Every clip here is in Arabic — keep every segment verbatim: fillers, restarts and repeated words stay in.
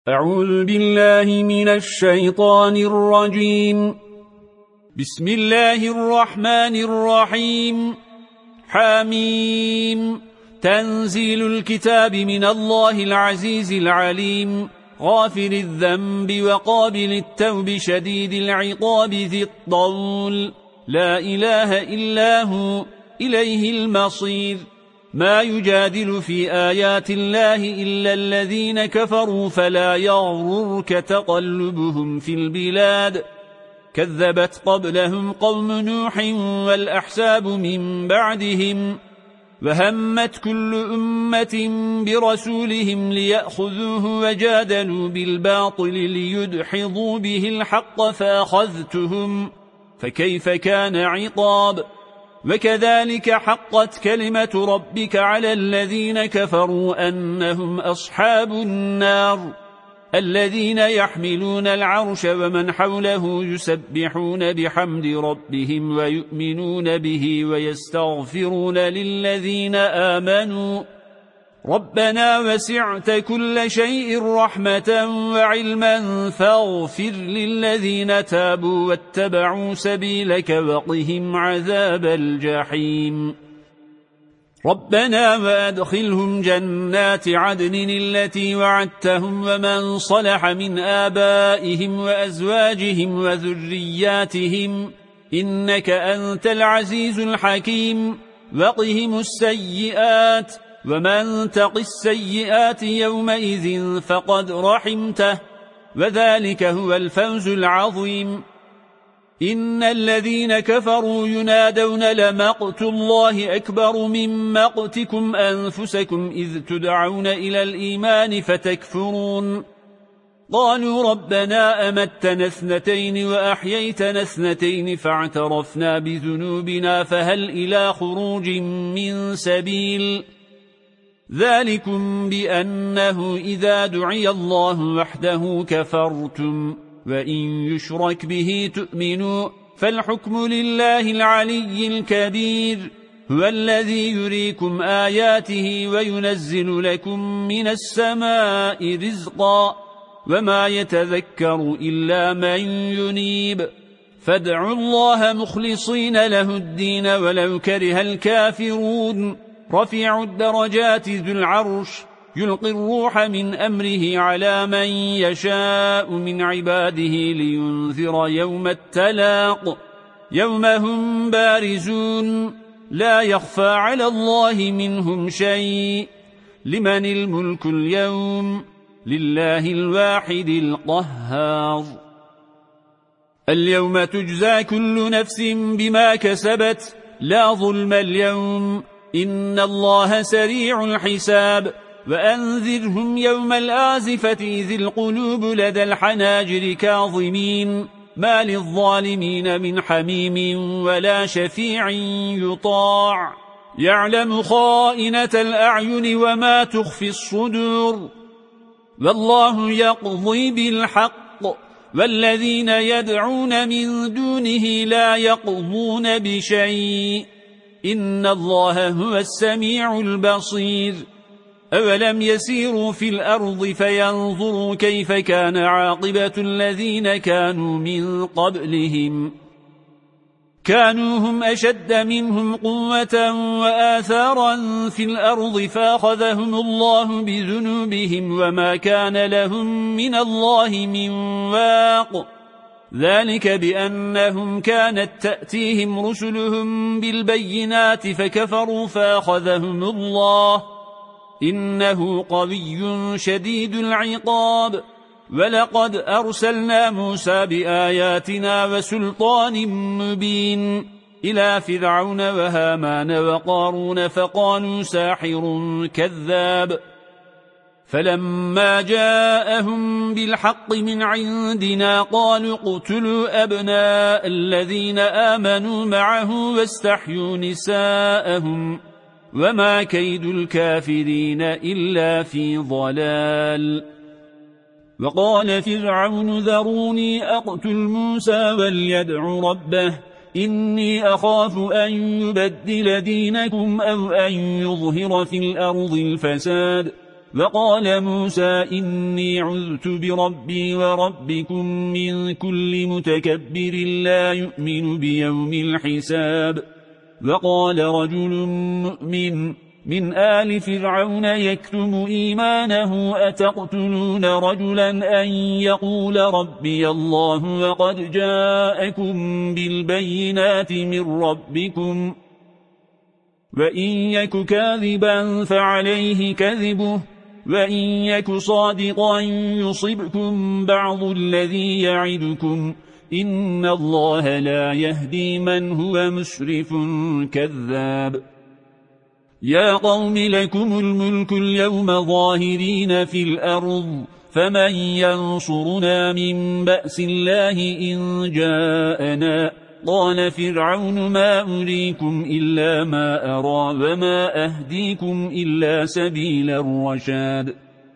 أعوذ بالله من الشيطان الرجيم. بسم الله الرحمن الرحيم. حميم. تنزيل الكتاب من الله العزيز العليم، غافر الذنب وقابل التوب شديد العقاب ذي الطول، لا إله إلا هو، إليه المصير. ما يجادل في آيات الله إلا الذين كفروا، فلا يغررك تقلبهم في البلاد. كذبت قبلهم قوم نوح والأحزاب من بعدهم، وهمت كل أمة برسولهم ليأخذوه وجادلوا بالباطل ليدحضوا به الحق فأخذتهم، فكيف كان عقاب. وكذلك حقت كلمة ربك على الذين كفروا أنهم أصحاب النار. الذين يحملون العرش ومن حوله يسبحون بحمد ربهم ويؤمنون به ويستغفرون للذين آمنوا ربنا وسعت كل شيء رحمة وعلما فاغفر للذين تابوا واتبعوا سبيلك وقهم عذاب الجحيم. ربنا وأدخلهم جنات عدن التي وعدتهم ومن صلح من آبائهم وأزواجهم وذرياتهم إنك أنت العزيز الحكيم. وقهم السيئات، ومن تق السيئات يومئذ فقد رحمته، وذلك هو الفوز العظيم. إن الذين كفروا ينادون لمقت الله أكبر من مقتكم أنفسكم إذ تدعون إلى الإيمان فتكفرون. قالوا ربنا أمتنا اثنتين وأحييتنا اثنتين فاعترفنا بذنوبنا فهل إلى خروج من سبيل. ذلكم بأنه إذا دعي الله وحده كفرتم وإن يشرك به تؤمنوا، فالحكم لله العلي الكبير. هو الذي يريكم آياته وينزل لكم من السماء رزقا، وما يتذكر إلا من ينيب. فادعوا الله مخلصين له الدين ولو كره الكافرون. رفيع الدرجات ذو العرش يلقي الروح من أمره على من يشاء من عباده لينذر يوم التلاق، يوم هم بارزون لا يخفى على الله منهم شيء. لمن الملك اليوم؟ لله الواحد القهار. اليوم تجزى كل نفس بما كسبت، لا ظلم اليوم، إن الله سريع الحساب. وأنذرهم يوم الآزفة إذ القلوب لدى الحناجر كاظمين، ما للظالمين من حميم ولا شفيع يطاع. يعلم خائنة الأعين وما تخفي الصدور، والله يقضي بالحق، والذين يدعون من دونه لا يقضون بشيء، إن الله هو السميع البصير. أولم يسيروا في الأرض فينظروا كيف كان عاقبة الذين كانوا من قبلهم، كانوا هم أشد منهم قوة وآثارا في الأرض فأخذهم الله بذنوبهم وما كان لهم من الله من واق. ذلك بأنهم كانت تأتيهم رسلهم بالبينات فكفروا فأخذهم الله، إنه قوي شديد العقاب. ولقد أرسلنا موسى بآياتنا وسلطان مبين إلى فرعون وهامان وقارون فقالوا ساحر كذاب. فلما جاءهم بالحق من عندنا قالوا اقتلوا أبناء الذين آمنوا معه واستحيوا نساءهم، وما كيد الكافرين إلا في ضلال. وقال فرعون ذروني أقتل موسى وليدع ربه إني أخاف أن يبدل دينكم أو أن يظهر في الأرض الفساد وقال موسى إني عذت بربي وربكم من كل متكبر لا يؤمن بيوم الحساب. وقال رجل مؤمن من آل فرعون يكتم إيمانه أتقتلون رجلا أن يقول ربي الله وقد جاءكم بالبينات من ربكم وإن يك كاذبا فعليه كذبه وإن يك صادقا يصبكم بعض الذي يعدكم إن الله لا يهدي من هو مسرف كذاب. يا قوم لكم الملك اليوم ظاهرين في الأرض فمن ينصرنا من بأس الله إن جاءنا. قال فرعون ما أريكم إلا ما أرى وما أهديكم إلا سبيل الرشاد.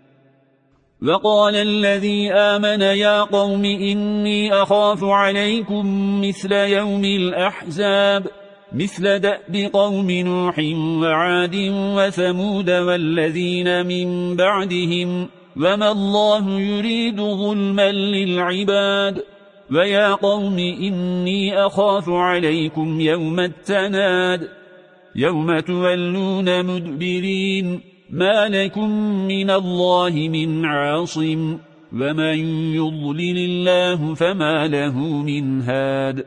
وقال الذي آمن يا قوم إني أخاف عليكم مثل يوم الأحزاب مثل دأب قوم نوح وعاد وثمود والذين من بعدهم وما الله يريد ظلما للعباد. ويا قوم إني أخاف عليكم يوم التناد يوم تولون مدبرين ما لكم من الله من عاصم ومن يضلل الله فما له من هاد.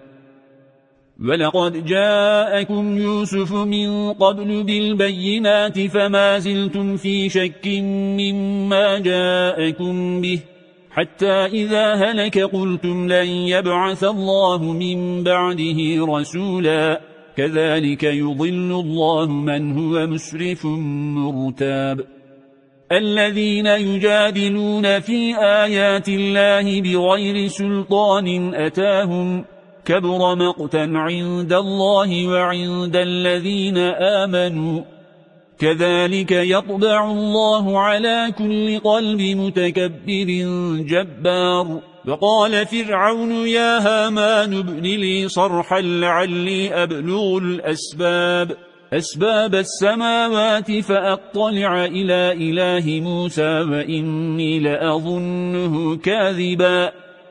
ولقد جاءكم يوسف من قبل بالبينات فما زلتم في شك مما جاءكم به حتى إذا هلك قلتم لن يبعث الله من بعده رسولا كذلك يضل الله من هو مسرف مرتاب. الذين يجادلون في آيات الله بغير سلطان أتاهم كبر مقتا عند الله وعند الذين آمنوا كذلك يطبع الله على كل قلب متكبر جبار. وقال فرعون يا هامان ابن لي صرحا لعلي أبلغ الأسباب أسباب السماوات فأطلع إلى إله موسى وإني لأظنه كاذبا.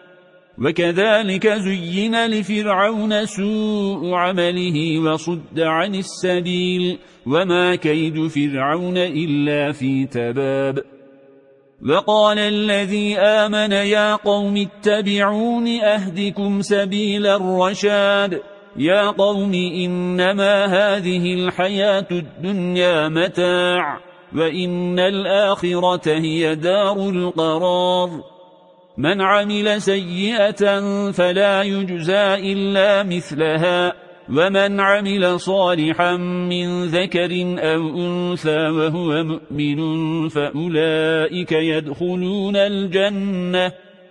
وكذلك زين لفرعون سوء عمله وصد عن السبيل وما كيد فرعون إلا في تباب. وقال الذي آمن يا قوم اتبعون أهدكم سبيل الرشاد. يا قوم إنما هذه الحياة الدنيا متاع وإن الآخرة هي دار القرار. من عمل سيئة فلا يجزى إلا مثلها ومن عمل صالحا من ذكر أو أنثى وهو مؤمن فأولئك يدخلون الجنة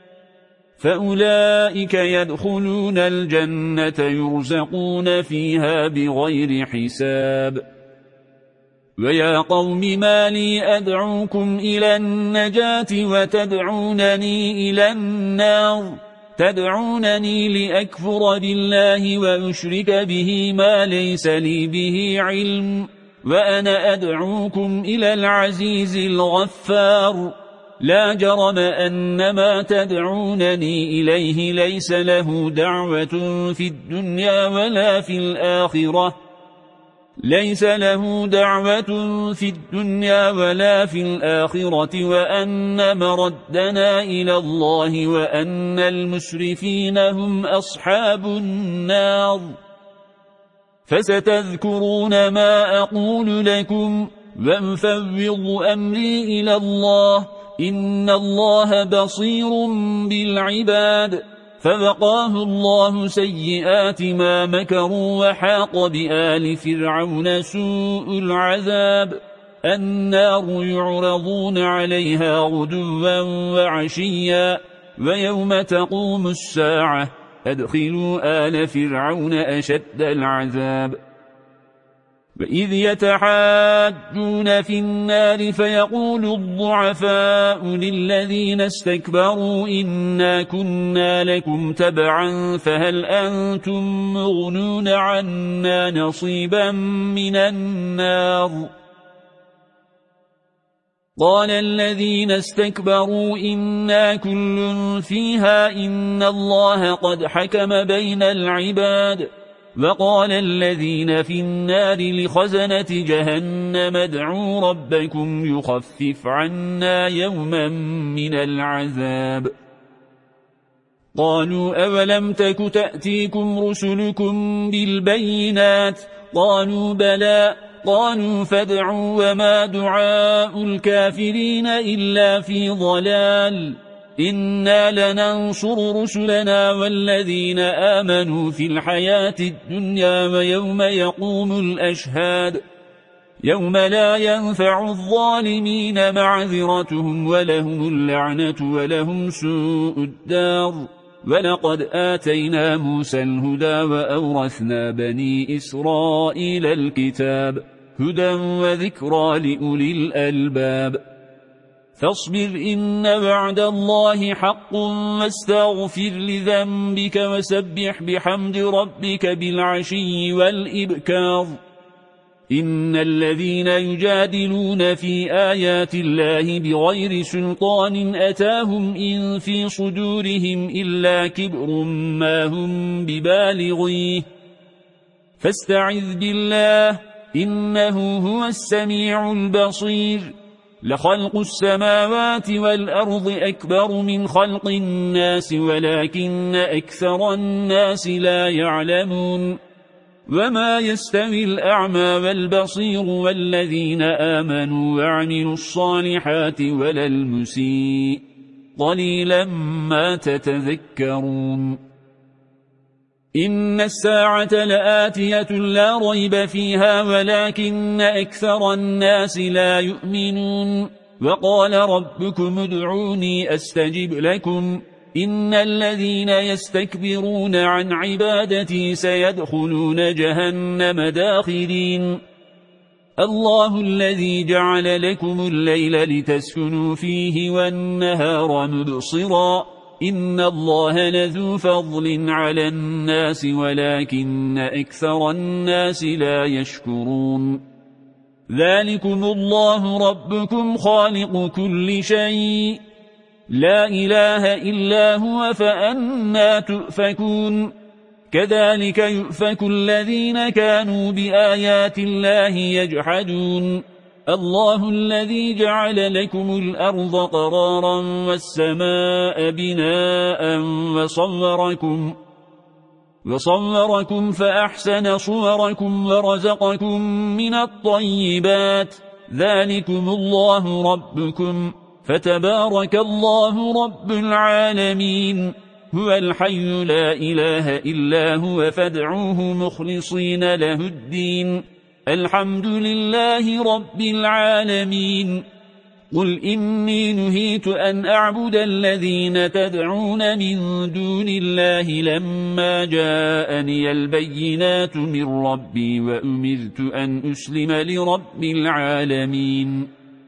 فأولئك يدخلون الجنة يرزقون فيها بغير حساب. ويا قوم ما لي أدعوكم إلى النجاة وتدعونني إلى النار تدعونني لأكفر بالله وأشرك به ما ليس لي به علم وأنا أدعوكم إلى العزيز الغفار. لا جرم أن ما تدعونني إليه ليس له دعوة في الدنيا ولا في الآخرة ليس له دعوة في الدنيا ولا في الآخرة وأن مردنا إلى الله وأن المسرفين هم أصحاب النار. فستذكرون ما أقول لكم وأفوض أمري إلى الله إن الله بصير بالعباد. فوقاه الله سيئات ما مكروا وحاق بآل فرعون سوء العذاب. النار يعرضون عليها غدوا وعشيا ويوم تقوم الساعة أدخلوا آل فرعون أشد العذاب. وإذ يتحاجون في النار فيقول الضعفاء للذين استكبروا إنا كنا لكم تبعا فهل أنتم مغنون عنا نصيبا من النار قال الذين استكبروا إنا كل فيها إن الله قد حكم بين العباد. وقال الذين في النار لخزنة جهنم ادعوا ربكم يخفف عنا يوما من العذاب. قالوا أولم تك تأتيكم رسلكم بالبينات؟ قالوا بلى. قالوا فادعوا وما دعاء الكافرين إلا في ضلال. إنا لننصر رسلنا والذين آمنوا في الحياة الدنيا ويوم يقوم الأشهاد يوم لا ينفع الظالمين معذرتهم ولهم اللعنة ولهم سوء الدار. ولقد آتينا موسى الهدى وأورثنا بني إسرائيل الكتاب هدى وذكرى لأولي الألباب. فاصبر إن وعد الله حق واستغفر لذنبك وسبح بحمد ربك بالعشي والإبكار. إن الذين يجادلون في آيات الله بغير سلطان أتاهم إن في صدورهم إلا كبر ما هم ببالغيه فاستعذ بالله إنه هو السميع البصير. لخلق السماوات والأرض أكبر من خلق الناس ولكن أكثر الناس لا يعلمون. وما يستوي الأعمى والبصير والذين آمنوا وعملوا الصالحات ولا المسيء قليلا ما تتذكرون. إن الساعة لآتية لا ريب فيها ولكن أكثر الناس لا يؤمنون. وقال ربكم ادعوني أستجب لكم إن الذين يستكبرون عن عبادتي سيدخلون جهنم داخرين. الله الذي جعل لكم الليل لتسكنوا فيه والنهار مبصرا إن الله لذو فضل على الناس ولكن أكثر الناس لا يشكرون. ذلكم الله ربكم خالق كل شيء لا إله إلا هو فأنى تؤفكون. كذلك يؤفك الذين كانوا بآيات الله يجحدون. الله الذي جعل لكم الأرض قرارا والسماء بناء وصوركم وصوركم فأحسن صوركم ورزقكم من الطيبات. ذلكم الله ربكم فتبارك الله رب العالمين. هو الحي لا إله إلا هو فادعوه مخلصين له الدين الحمد لله رب العالمين. قل إني نهيت أن أعبد الذين تدعون من دون الله لما جاءني البينات من ربي وأمرت أن أسلم لرب العالمين.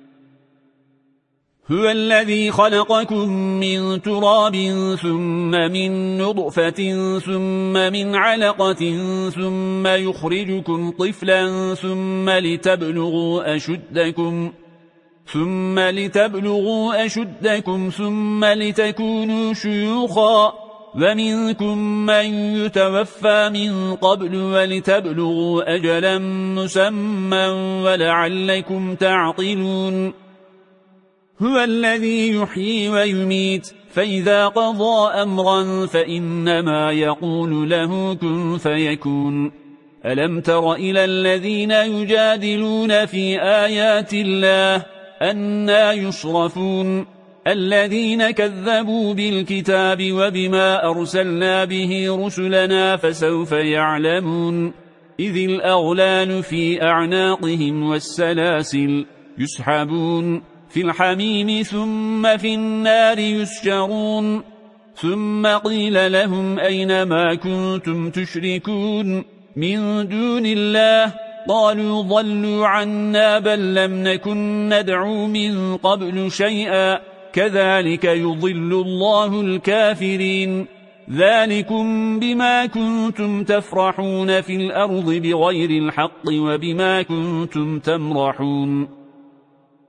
هو الذي خلقكم من تراب ثم من نطفة ثم من علقة ثم يخرجكم طفلا ثم لتبلغوا أشدكم ثم لتبلغوا أشدكم ثم لتكونوا شيوخا ومنكم من يتوفى من قبل ولتبلغوا أجلا مسمى ولعلكم تعقلون. هو الذي يحيي ويميت فإذا قضى أمرا فإنما يقول له كن فيكون. ألم تر إلى الذين يجادلون في آيات الله أنى يصرفون الذين كذبوا بالكتاب وبما أرسلنا به رسلنا فسوف يعلمون. إذ الأغلال في أعناقهم والسلاسل يسحبون في الحميم ثم في النار يسجرون. ثم قيل لهم أين ما كنتم تشركون من دون الله قالوا ضلوا عنا بل لم نكن ندعو من قبل شيئا كذلك يضل الله الكافرين. ذلكم بما كنتم تفرحون في الأرض بغير الحق وبما كنتم تمرحون.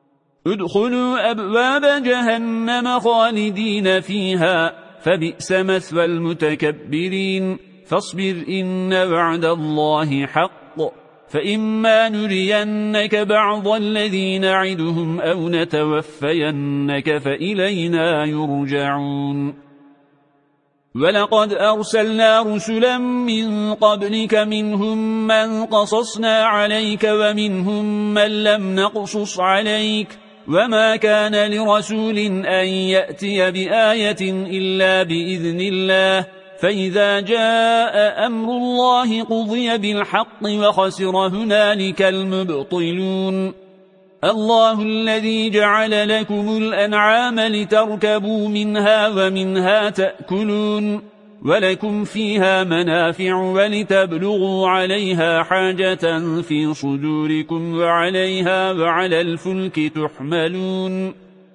ادخلوا أبواب جهنم خالدين فيها فبئس مثوى المتكبرين فاصبر إن وعد الله حق فإما نرينك بعض الذين نعدهم أو نتوفينك فإلينا يرجعون ولقد أرسلنا رسلا من قبلك منهم من قصصنا عليك ومنهم من لم نقصص عليك وما كان لرسول أن يأتي بآية إلا بإذن الله فإذا جاء أمر الله قضي بالحق وخسر هنالك المبطلون الله الذي جعل لكم الأنعام لتركبوا منها ومنها تأكلون ولكم فيها منافع ولتبلغوا عليها حاجة في صدوركم وعليها وعلى الفلك تحملون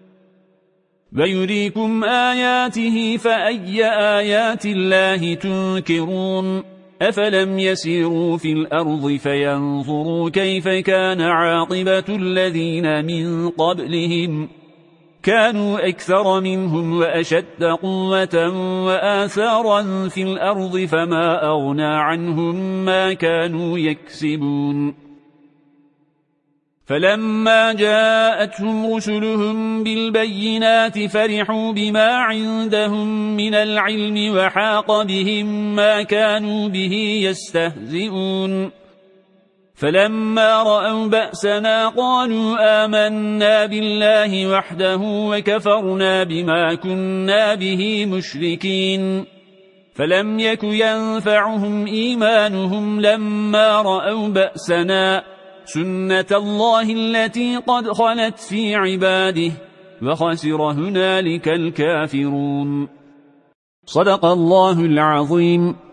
ويريكم آياته فأي آيات الله تنكرون أفلم يسيروا في الأرض فينظروا كيف كان عاقبة الذين من قبلهم كانوا أكثر منهم وأشد قوة وآثارا في الأرض فما أغنى عنهم ما كانوا يكسبون فلما جاءتهم رسلهم بالبينات فرحوا بما عندهم من العلم وحاق بهم ما كانوا به يستهزئون فلما رأوا بأسنا قالوا آمنا بالله وحده وكفرنا بما كنا به مشركين فلم يك ينفعهم إيمانهم لما رأوا بأسنا سنة الله التي قد خلت في عباده وخسر هنالك الكافرون صدق الله العظيم.